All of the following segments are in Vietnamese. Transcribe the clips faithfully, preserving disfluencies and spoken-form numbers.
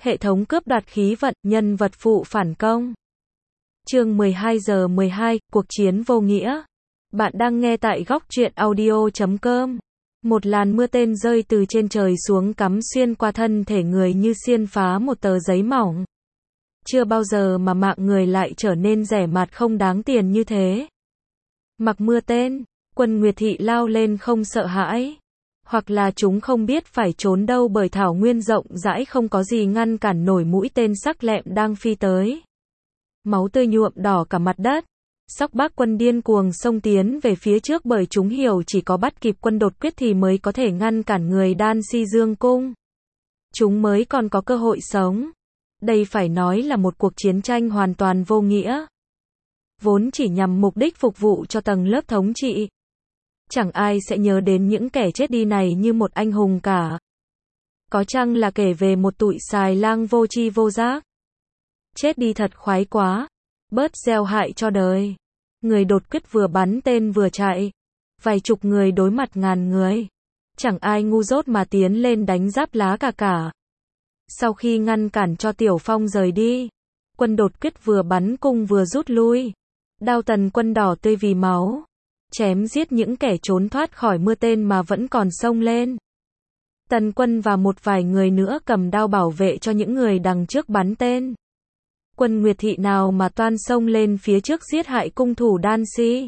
Hệ thống cướp đoạt khí vận, nhân vật phụ phản công. Chương mười hai giờ mười hai, cuộc chiến vô nghĩa. Bạn đang nghe tại góc truyện audio chấm com. Một làn mưa tên rơi từ trên trời xuống cắm xuyên qua thân thể người như xiên phá một tờ giấy mỏng. Chưa bao giờ mà mạng người lại trở nên rẻ mạt không đáng tiền như thế. Mặc mưa tên, quân Nguyệt Thị lao lên không sợ hãi. Hoặc là chúng không biết phải trốn đâu bởi thảo nguyên rộng rãi không có gì ngăn cản nổi mũi tên sắc lẹm đang phi tới. Máu tươi nhuộm đỏ cả mặt đất. Sóc Bác quân điên cuồng xông tiến về phía trước bởi chúng hiểu chỉ có bắt kịp quân đột quyết thì mới có thể ngăn cản người Đan Si Dương Cung. Chúng mới còn có cơ hội sống. Đây phải nói là một cuộc chiến tranh hoàn toàn vô nghĩa. Vốn chỉ nhằm mục đích phục vụ cho tầng lớp thống trị. Chẳng ai sẽ nhớ đến những kẻ chết đi này như một anh hùng cả. Có chăng là kể về một tụi xài lang vô tri vô giác. Chết đi thật khoái quá. Bớt gieo hại cho đời. Người đột quyết vừa bắn tên vừa chạy. Vài chục người đối mặt ngàn người. Chẳng ai ngu dốt mà tiến lên đánh giáp lá cả cả. Sau khi ngăn cản cho Tiểu Phong rời đi, quân đột quyết vừa bắn cung vừa rút lui. Đao Tần Quân đỏ tươi vì máu. Chém giết những kẻ trốn thoát khỏi mưa tên mà vẫn còn xông lên. Tần Quân và một vài người nữa cầm đao bảo vệ cho những người đằng trước bắn tên. Quân Nguyệt Thị nào mà toan xông lên phía trước giết hại cung thủ Đan Si.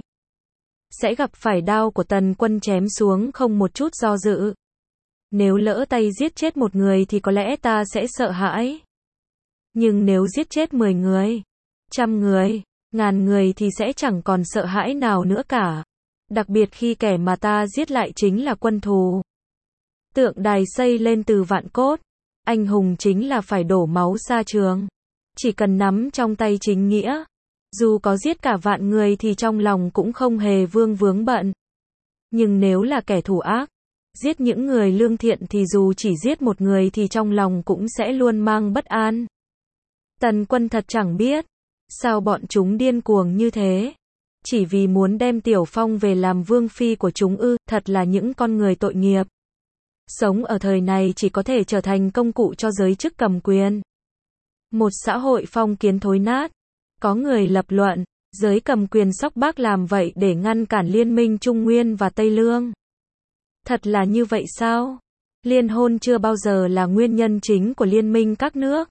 Sẽ gặp phải đao của Tần Quân chém xuống không một chút do dự. Nếu lỡ tay giết chết một người thì có lẽ ta sẽ sợ hãi. Nhưng nếu giết chết mười người, trăm người, ngàn người thì sẽ chẳng còn sợ hãi nào nữa cả. Đặc biệt khi kẻ mà ta giết lại chính là quân thù. Tượng đài xây lên từ vạn cốt. Anh hùng chính là phải đổ máu xa trường. Chỉ cần nắm trong tay chính nghĩa. Dù có giết cả vạn người thì trong lòng cũng không hề vương vướng bận. Nhưng nếu là kẻ thù ác, giết những người lương thiện thì dù chỉ giết một người thì trong lòng cũng sẽ luôn mang bất an. Tần Quân thật chẳng biết. Sao bọn chúng điên cuồng như thế? Chỉ vì muốn đem Tiểu Phong về làm vương phi của chúng ư, thật là những con người tội nghiệp. Sống ở thời này chỉ có thể trở thành công cụ cho giới chức cầm quyền. Một xã hội phong kiến thối nát. Có người lập luận, giới cầm quyền Sóc Bác làm vậy để ngăn cản liên minh Trung Nguyên và Tây Lương. Thật là như vậy sao? Liên hôn chưa bao giờ là nguyên nhân chính của liên minh các nước.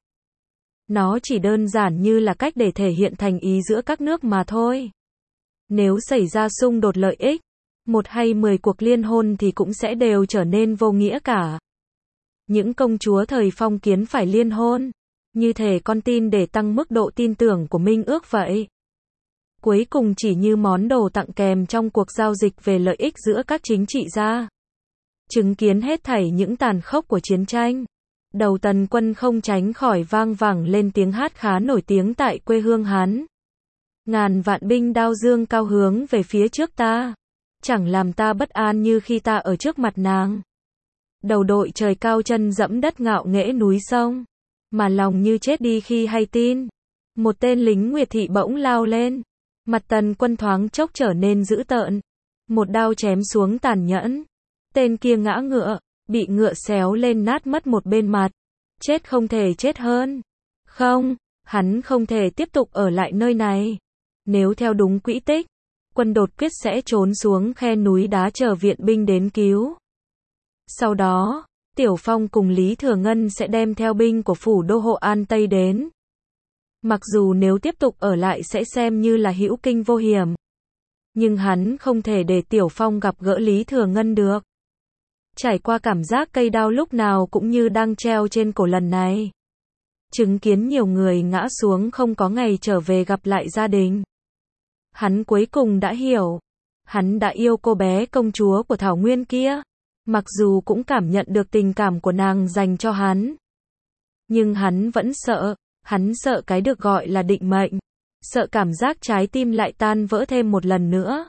Nó chỉ đơn giản như là cách để thể hiện thành ý giữa các nước mà thôi. Nếu xảy ra xung đột lợi ích, một hay mười cuộc liên hôn thì cũng sẽ đều trở nên vô nghĩa cả. Những công chúa thời phong kiến phải liên hôn, như thể con tin để tăng mức độ tin tưởng của minh ước vậy. Cuối cùng chỉ như món đồ tặng kèm trong cuộc giao dịch về lợi ích giữa các chính trị gia. Chứng kiến hết thảy những tàn khốc của chiến tranh. Đầu Tần Quân không tránh khỏi vang vẳng lên tiếng hát khá nổi tiếng tại quê hương hắn. Ngàn vạn binh đao dương cao hướng về phía trước ta. Chẳng làm ta bất an như khi ta ở trước mặt nàng. Đầu đội trời cao chân dẫm đất ngạo nghễ núi sông. Mà lòng như chết đi khi hay tin. Một tên lính Nguyệt Thị bỗng lao lên. Mặt Tần Quân thoáng chốc trở nên dữ tợn. Một đao chém xuống tàn nhẫn. Tên kia ngã ngựa. Bị ngựa xéo lên nát mất một bên mặt. Chết không thể chết hơn. Không, hắn không thể tiếp tục ở lại nơi này. Nếu theo đúng quỹ tích, quân đột quyết sẽ trốn xuống khe núi đá chờ viện binh đến cứu. Sau đó, Tiểu Phong cùng Lý Thừa Ngân sẽ đem theo binh của phủ đô hộ An Tây đến. Mặc dù nếu tiếp tục ở lại sẽ xem như là hữu kinh vô hiểm. Nhưng hắn không thể để Tiểu Phong gặp gỡ Lý Thừa Ngân được. Trải qua cảm giác cây đao lúc nào cũng như đang treo trên cổ lần này. Chứng kiến nhiều người ngã xuống không có ngày trở về gặp lại gia đình. Hắn cuối cùng đã hiểu. Hắn đã yêu cô bé công chúa của Thảo Nguyên kia. Mặc dù cũng cảm nhận được tình cảm của nàng dành cho hắn. Nhưng hắn vẫn sợ. Hắn sợ cái được gọi là định mệnh. Sợ cảm giác trái tim lại tan vỡ thêm một lần nữa.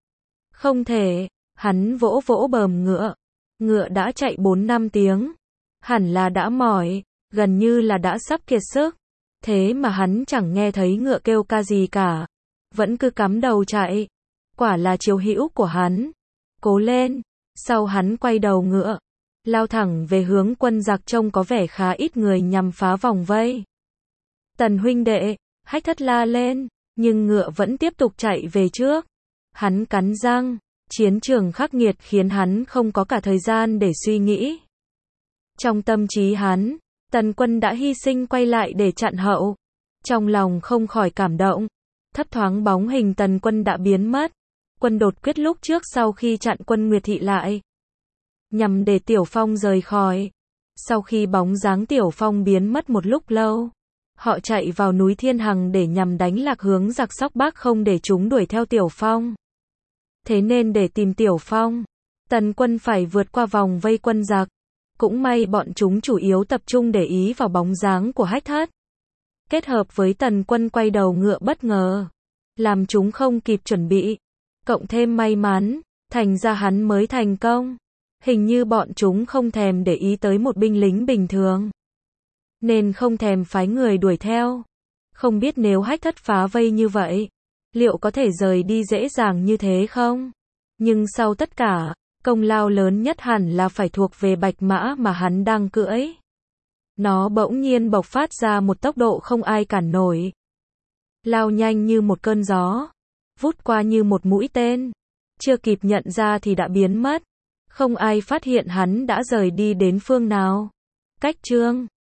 Không thể. Hắn vỗ vỗ bờm ngựa. Ngựa đã chạy bốn năm tiếng. Hẳn là đã mỏi. Gần như là đã sắp kiệt sức. Thế mà hắn chẳng nghe thấy ngựa kêu ca gì cả. Vẫn cứ cắm đầu chạy. Quả là chiếu hữu của hắn. Cố lên. Sau hắn quay đầu ngựa. lao thẳng về hướng quân giặc trông có vẻ khá ít người nhằm phá vòng vây. Tần huynh đệ, Hách Thất la lên, nhưng ngựa vẫn tiếp tục chạy về trước. Hắn cắn răng, chiến trường khắc nghiệt khiến hắn không có cả thời gian để suy nghĩ. Trong tâm trí hắn, Tần quân đã hy sinh quay lại để chặn hậu. Trong lòng không khỏi cảm động, thấp thoáng bóng hình Tần quân đã biến mất. Quân đột quyết lúc trước sau khi chặn quân Nguyệt Thị lại, nhằm để Tiểu Phong rời khỏi. Sau khi bóng dáng Tiểu Phong biến mất một lúc lâu, họ chạy vào núi Thiên Hằng để nhằm đánh lạc hướng giặc Sóc Bắc không để chúng đuổi theo Tiểu Phong. Thế nên để tìm Tiểu Phong, Tần quân phải vượt qua vòng vây quân giặc. Cũng may bọn chúng chủ yếu tập trung để ý vào bóng dáng của Hách Thất. Kết hợp với Tần quân quay đầu ngựa bất ngờ, làm chúng không kịp chuẩn bị. Cộng thêm may mắn, thành ra hắn mới thành công. Hình như bọn chúng không thèm để ý tới một binh lính bình thường, nên không thèm phái người đuổi theo. Không biết nếu Hách Thất phá vây như vậy, liệu có thể rời đi dễ dàng như thế không? Nhưng sau tất cả, công lao lớn nhất hẳn là phải thuộc về bạch mã mà hắn đang cưỡi. Nó bỗng nhiên bộc phát ra một tốc độ không ai cản nổi. Lao nhanh như một cơn gió, vút qua như một mũi tên. Chưa kịp nhận ra thì đã biến mất. Không ai phát hiện hắn đã rời đi đến phương nào. Cách chương